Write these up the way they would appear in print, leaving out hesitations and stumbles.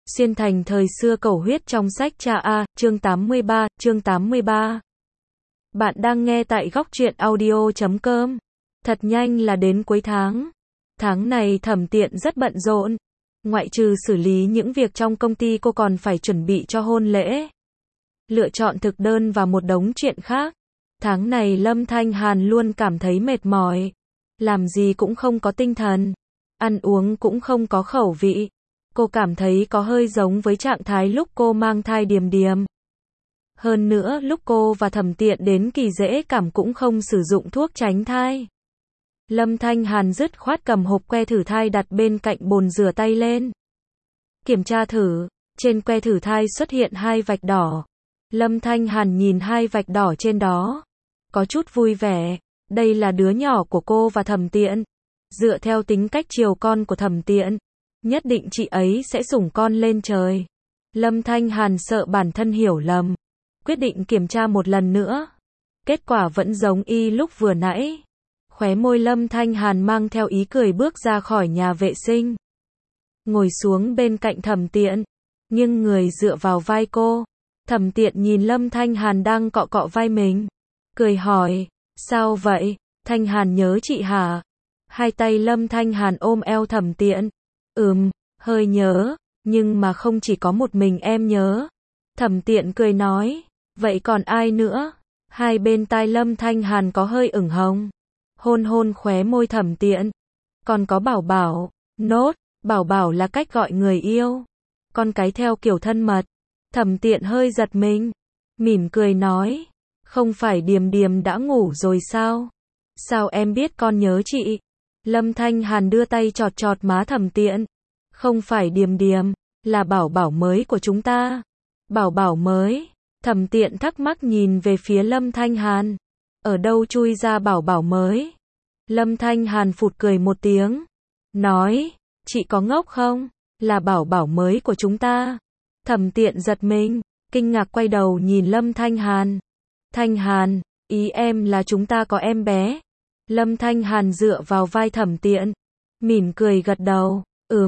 Xuyên thành thời xưa cầu huyết trong sách cha A, chương 83, chương 83. Bạn đang nghe tại góc truyện audio.com. Thật nhanh là đến cuối tháng. Tháng này Thẩm Tiện rất bận rộn. Ngoại trừ xử lý những việc trong công ty, cô còn phải chuẩn bị cho hôn lễ, lựa chọn thực đơn và một đống chuyện khác. Tháng này Lâm Thanh Hàn luôn cảm thấy mệt mỏi. Làm gì cũng không có tinh thần. Ăn uống cũng không có khẩu vị. Cô cảm thấy có hơi giống với trạng thái lúc cô mang thai Điềm Điềm. Hơn nữa lúc cô và Thẩm Tiện đến kỳ dễ cảm cũng không sử dụng thuốc tránh thai. Lâm Thanh Hàn dứt khoát cầm hộp que thử thai đặt bên cạnh bồn rửa tay lên. Kiểm tra thử, trên que thử thai xuất hiện 2 vạch đỏ. Lâm Thanh Hàn nhìn 2 vạch đỏ trên đó, có chút vui vẻ. Đây là đứa nhỏ của cô và Thẩm Tiện. Dựa theo tính cách chiều con của Thẩm Tiện, nhất định chị ấy sẽ sủng con lên trời. Lâm Thanh Hàn sợ bản thân hiểu lầm, quyết định kiểm tra một lần nữa. Kết quả vẫn giống y lúc vừa nãy. Khóe môi Lâm Thanh Hàn mang theo ý cười bước ra khỏi nhà vệ sinh, ngồi xuống bên cạnh Thẩm Tiện, nghiêng người dựa vào vai cô. Thẩm Tiện nhìn Lâm Thanh Hàn đang cọ cọ vai mình, cười hỏi, sao vậy, Thanh Hàn nhớ chị hả? Hai tay Lâm Thanh Hàn ôm eo Thẩm Tiện. Hơi nhớ, nhưng mà không chỉ có một mình em nhớ. Thẩm Tiện cười nói, vậy còn ai nữa? Hai bên tai Lâm Thanh Hàn có hơi ửng hồng, hôn hôn khóe môi Thẩm Tiện. Còn có Bảo Bảo, nốt, Bảo Bảo là cách gọi người yêu, con cái theo kiểu thân mật. Thẩm Tiện hơi giật mình, mỉm cười nói, không phải Điềm Điềm đã ngủ rồi sao? Sao em biết con nhớ chị? Lâm Thanh Hàn đưa tay chọt chọt má Thẩm Tiện. Không phải Điềm Điềm, là Bảo Bảo mới của chúng ta. Bảo Bảo mới? Thẩm Tiện thắc mắc nhìn về phía Lâm Thanh Hàn. Ở đâu chui ra Bảo Bảo mới? Lâm Thanh Hàn phụt cười một tiếng, nói, chị có ngốc không? Là Bảo Bảo mới của chúng ta. Thẩm Tiện giật mình, kinh ngạc quay đầu nhìn Lâm Thanh Hàn. Thanh Hàn, ý em là chúng ta có em bé. Lâm Thanh Hàn dựa vào vai Thẩm Tiện, mỉm cười gật đầu,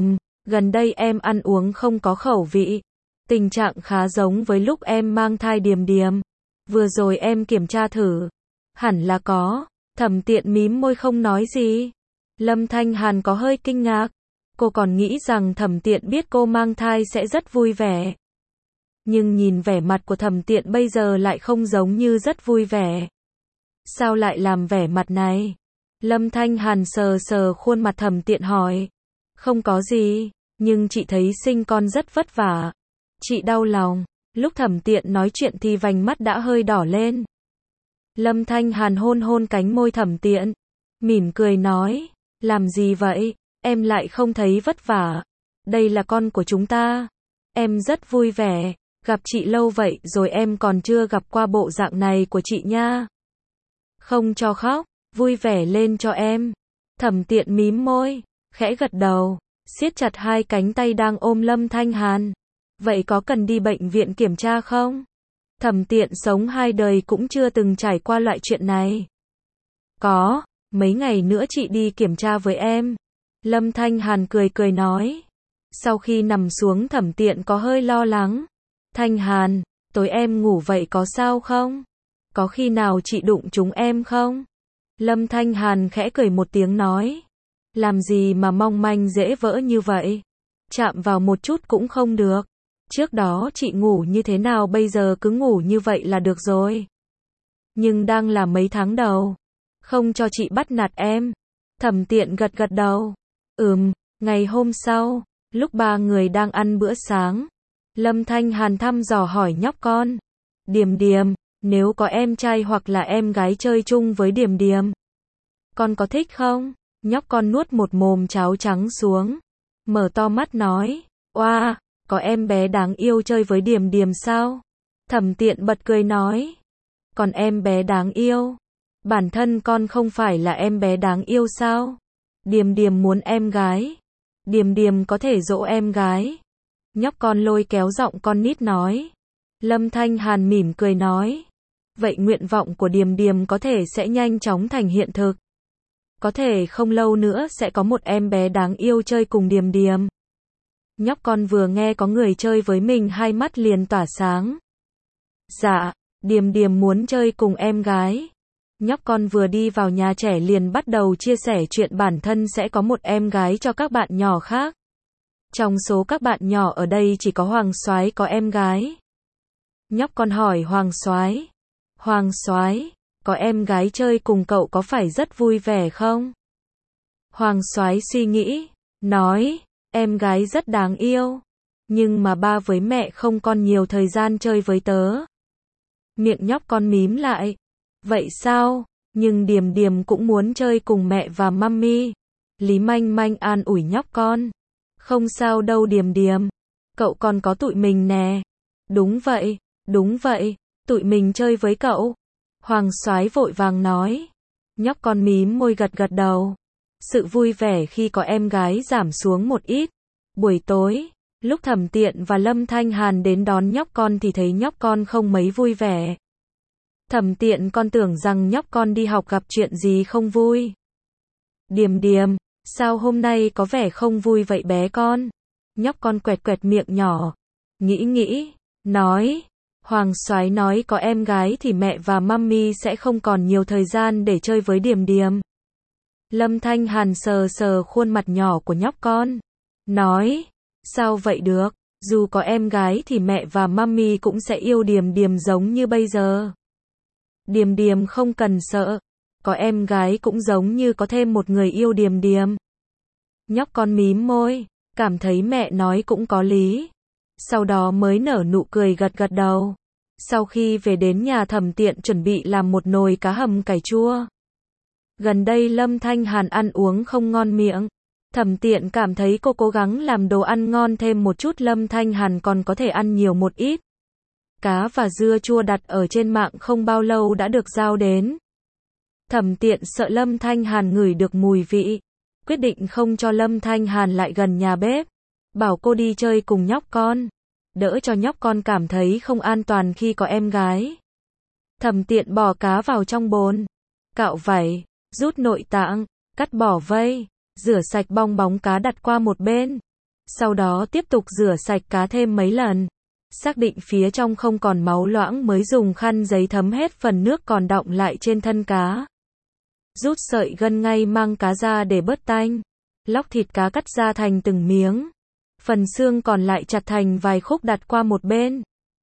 gần đây em ăn uống không có khẩu vị. Tình trạng khá giống với lúc em mang thai Điềm Điềm. Vừa rồi em kiểm tra thử, hẳn là có. Thẩm Tiện mím môi không nói gì. Lâm Thanh Hàn có hơi kinh ngạc. Cô còn nghĩ rằng Thẩm Tiện biết cô mang thai sẽ rất vui vẻ. Nhưng nhìn vẻ mặt của Thẩm Tiện bây giờ lại không giống như rất vui vẻ. Sao lại làm vẻ mặt này? Lâm Thanh Hàn sờ sờ khuôn mặt Thẩm Tiện hỏi. Không có gì, nhưng chị thấy sinh con rất vất vả. Chị đau lòng. Lúc Thẩm Tiện nói chuyện thì vành mắt đã hơi đỏ lên. Lâm Thanh Hàn hôn hôn cánh môi Thẩm Tiện, mỉm cười nói, làm gì vậy, em lại không thấy vất vả. Đây là con của chúng ta. Em rất vui vẻ, gặp chị lâu vậy rồi em còn chưa gặp qua bộ dạng này của chị nha. Không cho khóc, vui vẻ lên cho em. Thẩm Tiện mím môi, khẽ gật đầu, siết chặt hai cánh tay đang ôm Lâm Thanh Hàn. Vậy có cần đi bệnh viện kiểm tra không? Thẩm Tiện sống 2 đời cũng chưa từng trải qua loại chuyện này. Có, mấy ngày nữa chị đi kiểm tra với em. Lâm Thanh Hàn cười cười nói. Sau khi nằm xuống Thẩm Tiện có hơi lo lắng. Thanh Hàn, tối em ngủ vậy có sao không? Có khi nào chị đụng trúng em không? Lâm Thanh Hàn khẽ cười một tiếng nói. Làm gì mà mong manh dễ vỡ như vậy? Chạm vào một chút cũng không được. Trước đó chị ngủ như thế nào bây giờ cứ ngủ như vậy là được rồi. Nhưng đang là mấy tháng đầu. Không cho chị bắt nạt em. Thẩm Tiện gật gật đầu. Ngày hôm sau, lúc 3 người đang ăn bữa sáng, Lâm Thanh Hàn thăm dò hỏi nhóc con. Điềm Điềm, nếu có em trai hoặc là em gái chơi chung với Điềm Điềm, con có thích không? Nhóc con nuốt một mồm cháo trắng xuống, mở to mắt nói, oa, có em bé đáng yêu chơi với Điềm Điềm sao? Thẩm Tiện bật cười nói, còn em bé đáng yêu? Bản thân con không phải là em bé đáng yêu sao? Điềm Điềm muốn em gái. Điềm Điềm có thể dỗ em gái. Nhóc con lôi kéo giọng con nít nói. Lâm Thanh Hàn mỉm cười nói. Vậy nguyện vọng của Điềm Điềm có thể sẽ nhanh chóng thành hiện thực. Có thể không lâu nữa sẽ có một em bé đáng yêu chơi cùng Điềm Điềm. Nhóc con vừa nghe có người chơi với mình hai mắt liền tỏa sáng. Dạ, Điềm Điềm muốn chơi cùng em gái. Nhóc con vừa đi vào nhà trẻ liền bắt đầu chia sẻ chuyện bản thân sẽ có một em gái cho các bạn nhỏ khác. Trong số các bạn nhỏ ở đây chỉ có Hoàng Soái có em gái. Nhóc con hỏi Hoàng Soái, Hoàng Soái, có em gái chơi cùng cậu có phải rất vui vẻ không? Hoàng Soái suy nghĩ, nói, em gái rất đáng yêu, nhưng mà ba với mẹ không còn nhiều thời gian chơi với tớ. Miệng nhóc con mím lại, vậy sao, nhưng Điềm Điềm cũng muốn chơi cùng mẹ và mummy. Lý Manh Manh an ủi nhóc con, không sao đâu Điềm Điềm, cậu còn có tụi mình nè. Đúng vậy, tụi mình chơi với cậu. Hoàng Soái vội vàng nói. Nhóc con mím môi gật gật đầu. Sự vui vẻ khi có em gái giảm xuống một ít. Buổi tối, lúc Thẩm Tiện và Lâm Thanh Hàn đến đón nhóc con thì thấy nhóc con không mấy vui vẻ. Thẩm Tiện con tưởng rằng nhóc con đi học gặp chuyện gì không vui. Điềm Điềm, sao hôm nay có vẻ không vui vậy bé con? Nhóc con quẹt quẹt miệng nhỏ, nghĩ, nói, Hoàng Soái nói có em gái thì mẹ và mummy sẽ không còn nhiều thời gian để chơi với Điềm Điềm. Lâm Thanh Hàn sờ sờ khuôn mặt nhỏ của nhóc con, nói, sao vậy được, dù có em gái thì mẹ và mummy cũng sẽ yêu Điềm Điềm giống như bây giờ. Điềm Điềm không cần sợ, có em gái cũng giống như có thêm một người yêu Điềm Điềm. Nhóc con mím môi, cảm thấy mẹ nói cũng có lý. Sau đó mới nở nụ cười gật gật đầu. Sau khi về đến nhà Thẩm Tiện chuẩn bị làm một nồi cá hầm cải chua. Gần đây Lâm Thanh Hàn ăn uống không ngon miệng. Thẩm Tiện cảm thấy cô cố gắng làm đồ ăn ngon thêm một chút Lâm Thanh Hàn còn có thể ăn nhiều một ít. Cá và dưa chua đặt ở trên mạng không bao lâu đã được giao đến. Thẩm Tiện sợ Lâm Thanh Hàn ngửi được mùi vị. Quyết định không cho Lâm Thanh Hàn lại gần nhà bếp. Bảo cô đi chơi cùng nhóc con. Đỡ cho nhóc con cảm thấy không an toàn khi có em gái. Thẩm Tiện bỏ cá vào trong bồn. Cạo vảy, rút nội tạng, cắt bỏ vây, rửa sạch bong bóng cá đặt qua một bên. Sau đó tiếp tục rửa sạch cá thêm mấy lần. Xác định phía trong không còn máu loãng mới dùng khăn giấy thấm hết phần nước còn đọng lại trên thân cá. Rút sợi gân ngay mang cá ra để bớt tanh. Lóc thịt cá cắt ra thành từng miếng. Phần xương còn lại chặt thành vài khúc đặt qua một bên.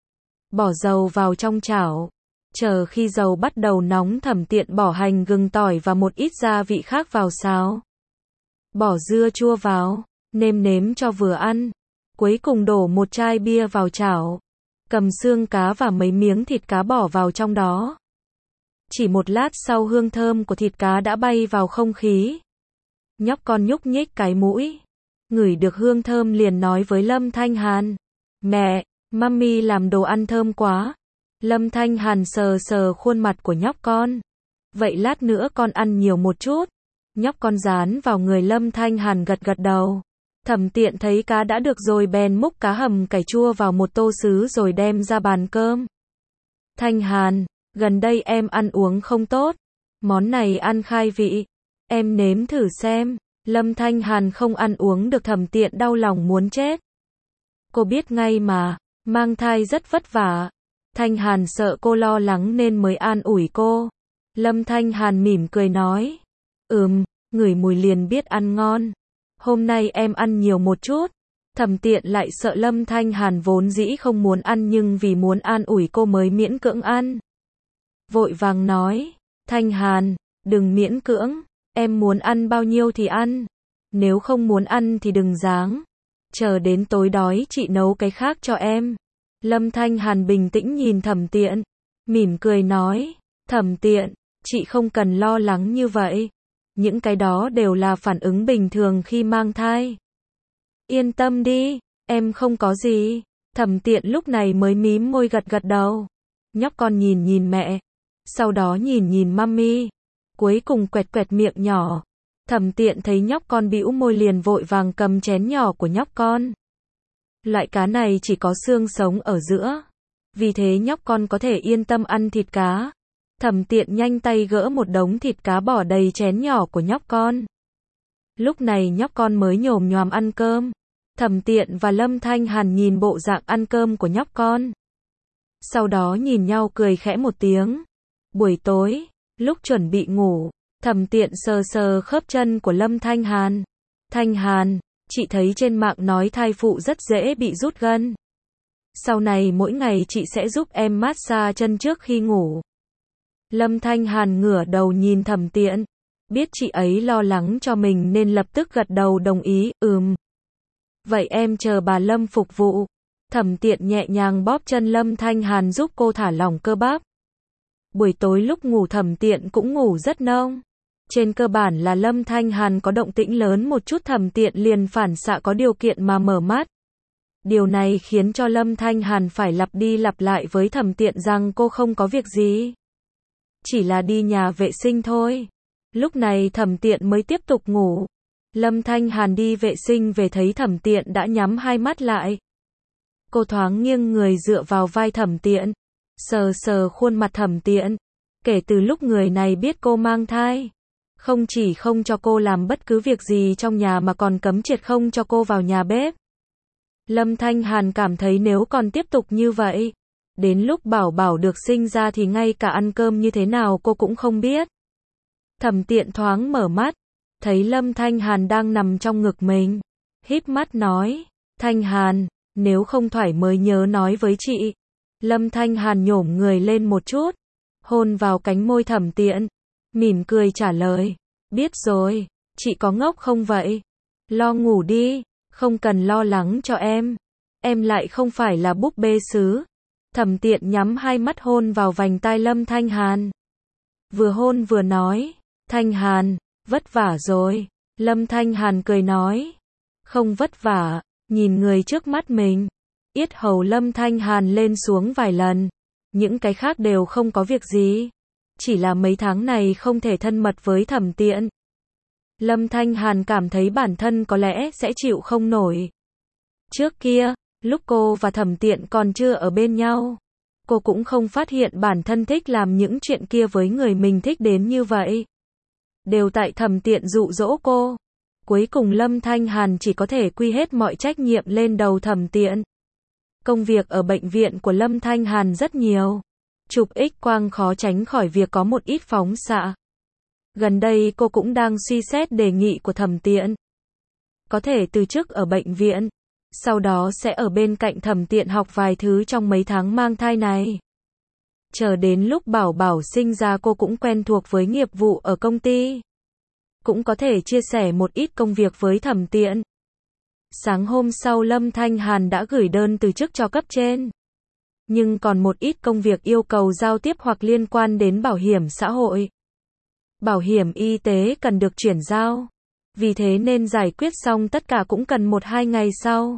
Bỏ dầu vào trong chảo. Chờ khi dầu bắt đầu nóng Thẩm Tiện bỏ hành gừng tỏi và một ít gia vị khác vào xào. Bỏ dưa chua vào, nêm nếm cho vừa ăn. Cuối cùng đổ một chai bia vào chảo. Cầm xương cá và mấy miếng thịt cá bỏ vào trong đó. Chỉ một lát sau hương thơm của thịt cá đã bay vào không khí. Nhóc con nhúc nhích cái mũi. Ngửi được hương thơm liền nói với Lâm Thanh Hàn. Mẹ, mummy làm đồ ăn thơm quá. Lâm Thanh Hàn sờ sờ khuôn mặt của nhóc con. Vậy lát nữa con ăn nhiều một chút. Nhóc con dán vào người Lâm Thanh Hàn gật gật đầu. Thẩm Tiện thấy cá đã được rồi bèn múc cá hầm cải chua vào một tô sứ rồi đem ra bàn cơm. Thanh Hàn, gần đây em ăn uống không tốt. Món này ăn khai vị. Em nếm thử xem. Lâm Thanh Hàn không ăn uống được Thẩm Tiện đau lòng muốn chết. Cô biết ngay mà, mang thai rất vất vả. Thanh Hàn sợ cô lo lắng nên mới an ủi cô. Lâm Thanh Hàn mỉm cười nói. Ngửi mùi liền biết ăn ngon. Hôm nay em ăn nhiều một chút. Thẩm Tiện lại sợ Lâm Thanh Hàn vốn dĩ không muốn ăn nhưng vì muốn an ủi cô mới miễn cưỡng ăn. Vội vàng nói. Thanh Hàn, đừng miễn cưỡng. Em muốn ăn bao nhiêu thì ăn. Nếu không muốn ăn thì đừng ráng. Chờ đến tối đói chị nấu cái khác cho em. Lâm Thanh Hàn bình tĩnh nhìn Thẩm Tiện. Mỉm cười nói. Thẩm Tiện, chị không cần lo lắng như vậy. Những cái đó đều là phản ứng bình thường khi mang thai. Yên tâm đi, em không có gì. Thẩm Tiện lúc này mới mím môi gật gật đầu. Nhóc con nhìn mẹ. Sau đó nhìn mummy. Cuối cùng quẹt quẹt miệng nhỏ. Thẩm Tiện thấy nhóc con bĩu môi liền vội vàng cầm chén nhỏ của nhóc con. Loại cá này chỉ có xương sống ở giữa. Vì thế nhóc con có thể yên tâm ăn thịt cá. Thẩm Tiện nhanh tay gỡ một đống thịt cá bỏ đầy chén nhỏ của nhóc con. Lúc này nhóc con mới nhồm nhoàm ăn cơm. Thẩm Tiện và Lâm Thanh Hàn nhìn bộ dạng ăn cơm của nhóc con. Sau đó nhìn nhau cười khẽ một tiếng. Buổi tối, lúc chuẩn bị ngủ, Thẩm Tiện sờ sờ khớp chân của Lâm Thanh Hàn. Thanh Hàn, chị thấy trên mạng nói thai phụ rất dễ bị rút gân. Sau này mỗi ngày chị sẽ giúp em massage chân trước khi ngủ. Lâm Thanh Hàn ngửa đầu nhìn Thẩm Tiện. Biết chị ấy lo lắng cho mình nên lập tức gật đầu đồng ý, Vậy em chờ bà Lâm phục vụ. Thẩm Tiện nhẹ nhàng bóp chân Lâm Thanh Hàn giúp cô thả lỏng cơ bắp. Buổi tối lúc ngủ Thẩm Tiện cũng ngủ rất nông. Trên cơ bản là Lâm Thanh Hàn có động tĩnh lớn một chút Thẩm Tiện liền phản xạ có điều kiện mà mở mắt. Điều này khiến cho Lâm Thanh Hàn phải lặp đi lặp lại với Thẩm Tiện rằng cô không có việc gì. Chỉ là đi nhà vệ sinh thôi. Lúc này Thẩm Tiện mới tiếp tục ngủ. Lâm Thanh Hàn đi vệ sinh về thấy Thẩm Tiện đã nhắm hai mắt lại. Cô thoáng nghiêng người dựa vào vai Thẩm Tiện, sờ sờ khuôn mặt Thẩm Tiện. Kể từ lúc người này biết cô mang thai, không chỉ không cho cô làm bất cứ việc gì trong nhà mà còn cấm triệt không cho cô vào nhà bếp. Lâm Thanh Hàn cảm thấy nếu còn tiếp tục như vậy, đến lúc Bảo Bảo được sinh ra thì ngay cả ăn cơm như thế nào cô cũng không biết. Thẩm Tiện thoáng mở mắt, thấy Lâm Thanh Hàn đang nằm trong ngực mình, híp mắt nói, Thanh Hàn, nếu không thoải mới nhớ nói với chị. Lâm Thanh Hàn nhổm người lên một chút, hôn vào cánh môi Thẩm Tiện, mỉm cười trả lời, biết rồi, chị có ngốc không vậy? Lo ngủ đi, không cần lo lắng cho em lại không phải là búp bê sứ. Thẩm Tiện nhắm hai mắt hôn vào vành tai Lâm Thanh Hàn. Vừa hôn vừa nói, Thanh Hàn, vất vả rồi. Lâm Thanh Hàn cười nói, không vất vả, nhìn người trước mắt mình. Yết hầu Lâm Thanh Hàn lên xuống vài lần, những cái khác đều không có việc gì. Chỉ là mấy tháng này không thể thân mật với Thẩm Tiện. Lâm Thanh Hàn cảm thấy bản thân có lẽ sẽ chịu không nổi. Trước kia, lúc cô và Thẩm Tiện còn chưa ở bên nhau, cô cũng không phát hiện bản thân thích làm những chuyện kia với người mình thích đến như vậy. Đều tại Thẩm Tiện dụ dỗ cô. Cuối cùng Lâm Thanh Hàn chỉ có thể quy hết mọi trách nhiệm lên đầu Thẩm Tiện. Công việc ở bệnh viện của Lâm Thanh Hàn rất nhiều. Chụp X-quang khó tránh khỏi việc có một ít phóng xạ. Gần đây cô cũng đang suy xét đề nghị của Thẩm Tiện. Có thể từ chức ở bệnh viện, sau đó sẽ ở bên cạnh Thẩm Tiện học vài thứ trong mấy tháng mang thai này. Chờ đến lúc Bảo Bảo sinh ra cô cũng quen thuộc với nghiệp vụ ở công ty. Cũng có thể chia sẻ một ít công việc với Thẩm Tiện. Sáng hôm sau Lâm Thanh Hàn đã gửi đơn từ chức cho cấp trên. Nhưng còn một ít công việc yêu cầu giao tiếp hoặc liên quan đến bảo hiểm xã hội. Bảo hiểm y tế cần được chuyển giao. Vì thế nên giải quyết xong tất cả cũng cần 1-2 ngày sau.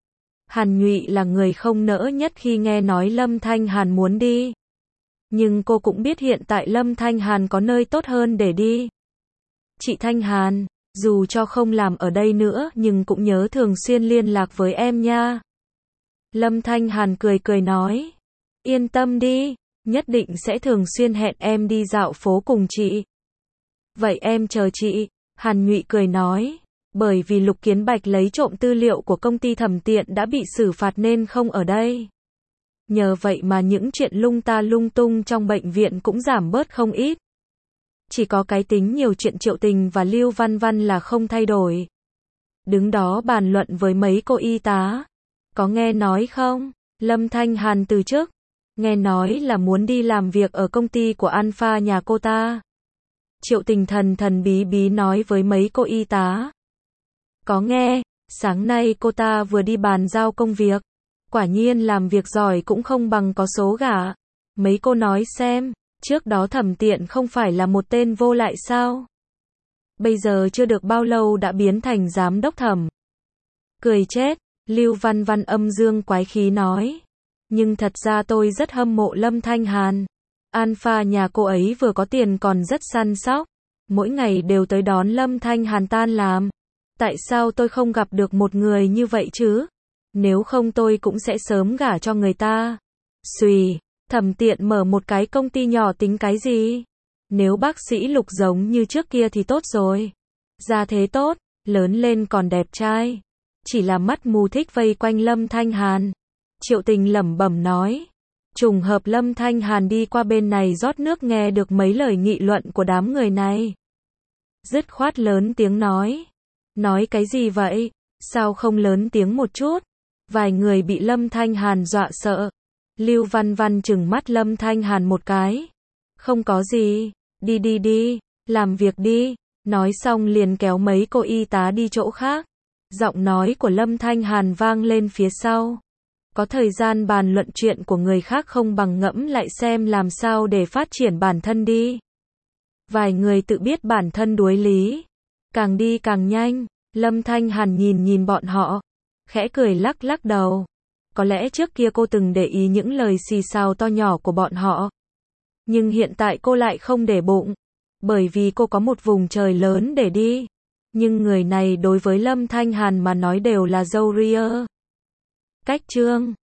Hàn Nhụy là người không nỡ nhất khi nghe nói Lâm Thanh Hàn muốn đi. Nhưng cô cũng biết hiện tại Lâm Thanh Hàn có nơi tốt hơn để đi. Chị Thanh Hàn, dù cho không làm ở đây nữa nhưng cũng nhớ thường xuyên liên lạc với em nha. Lâm Thanh Hàn cười cười nói. Yên tâm đi, nhất định sẽ thường xuyên hẹn em đi dạo phố cùng chị. Vậy em chờ chị, Hàn Nhụy cười nói. Bởi vì Lục Kiến Bạch lấy trộm tư liệu của công ty Thẩm Tiện đã bị xử phạt nên không ở đây. Nhờ vậy mà những chuyện lung ta lung tung trong bệnh viện cũng giảm bớt không ít. Chỉ có cái tính nhiều chuyện Triệu Tình và Lưu Văn Văn là không thay đổi. Đứng đó bàn luận với mấy cô y tá. Có nghe nói không? Lâm Thanh Hàn từ chức. Nghe nói là muốn đi làm việc ở công ty của Alpha nhà cô ta. Triệu Tình thần thần bí bí nói với mấy cô y tá. Có nghe, sáng nay cô ta vừa đi bàn giao công việc. Quả nhiên làm việc giỏi cũng không bằng có số gả. Mấy cô nói xem, trước đó Thẩm Tiện không phải là một tên vô lại sao? Bây giờ chưa được bao lâu đã biến thành giám đốc Thẩm. Cười chết, Lưu Văn Văn âm dương quái khí nói. Nhưng thật ra tôi rất hâm mộ Lâm Thanh Hàn. Alpha nhà cô ấy vừa có tiền còn rất săn sóc. Mỗi ngày đều tới đón Lâm Thanh Hàn tan làm. Tại sao tôi không gặp được một người như vậy chứ? Nếu không tôi cũng sẽ sớm gả cho người ta. Xùy, Thẩm Tiện mở một cái công ty nhỏ tính cái gì? Nếu bác sĩ Lục giống như trước kia thì tốt rồi. Gia thế tốt, lớn lên còn đẹp trai. chỉ là mắt mù thích vây quanh Lâm Thanh Hàn. Triệu Tình lẩm bẩm nói. Trùng hợp Lâm Thanh Hàn đi qua bên này rót nước nghe được mấy lời nghị luận của đám người này. Dứt khoát lớn tiếng nói. Nói cái gì vậy? Sao không lớn tiếng một chút? Vài người bị Lâm Thanh Hàn dọa sợ. Lưu Văn Văn trừng mắt Lâm Thanh Hàn một cái. Không có gì, đi, làm việc đi. Nói xong liền kéo mấy cô y tá đi chỗ khác. Giọng nói của Lâm Thanh Hàn vang lên phía sau. Có thời gian bàn luận chuyện của người khác không bằng ngẫm lại xem làm sao để phát triển bản thân đi. Vài người tự biết bản thân đuối lý. Càng đi càng nhanh. Lâm Thanh Hàn nhìn bọn họ. Khẽ cười lắc đầu. Có lẽ trước kia cô từng để ý những lời xì xào to nhỏ của bọn họ. Nhưng hiện tại cô lại không để bụng. Bởi vì cô có một vùng trời lớn để đi. Nhưng người này đối với Lâm Thanh Hàn mà nói đều là dâu ria. Cách chương